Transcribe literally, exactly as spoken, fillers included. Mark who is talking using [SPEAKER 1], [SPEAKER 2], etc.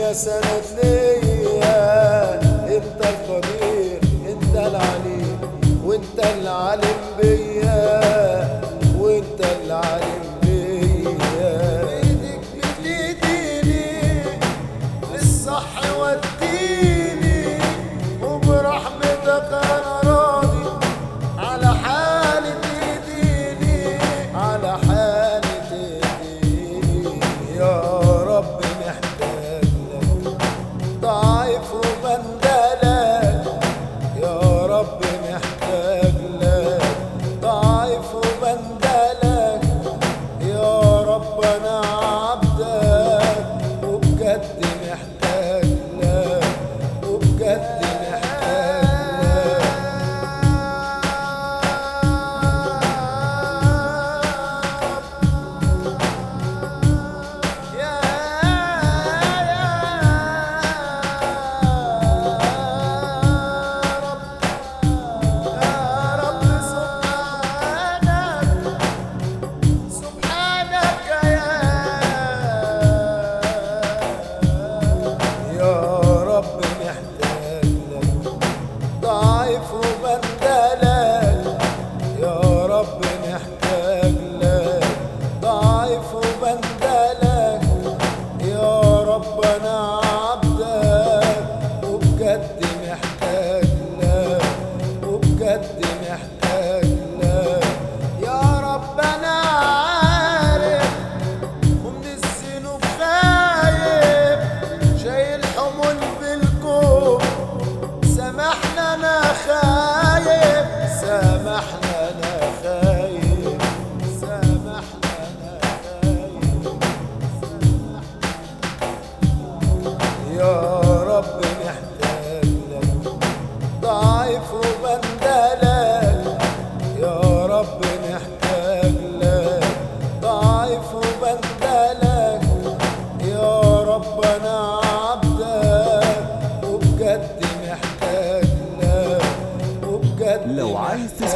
[SPEAKER 1] يا سند ليا. انت القدير انت العليم وانت العالم بيا وانت العالم بيا. ايدك بتديني للصح وديني وبرحمتك انا راضي على حالي تديني على حالي تديني. يا رب محتاج لك ضعيف وبندلك. يا رب محتاج لك ضعيف وبندلك. يا رب انا عبدك وبجد محتاج لك وبجد محتاج لك. يا ضعيف وبندلك. يا رب محتاج لك ضعيف وبندلك. يا رب انا عبدك وبجد محتاج لك وبجد محتاج لك. يا رب انا عارف ومن الذنوب خايف شايل حمول بالكون. سامحنا انا خايف سامحنا انا خايف سامحنا انا خايف سامحنا. يا رب محتاج لك ضعيف وبندلك. يا رب محتاج لك ضعيف وبندلك. يا رب انا عبدك وبجد محتاج لك وبجد
[SPEAKER 2] لو عايز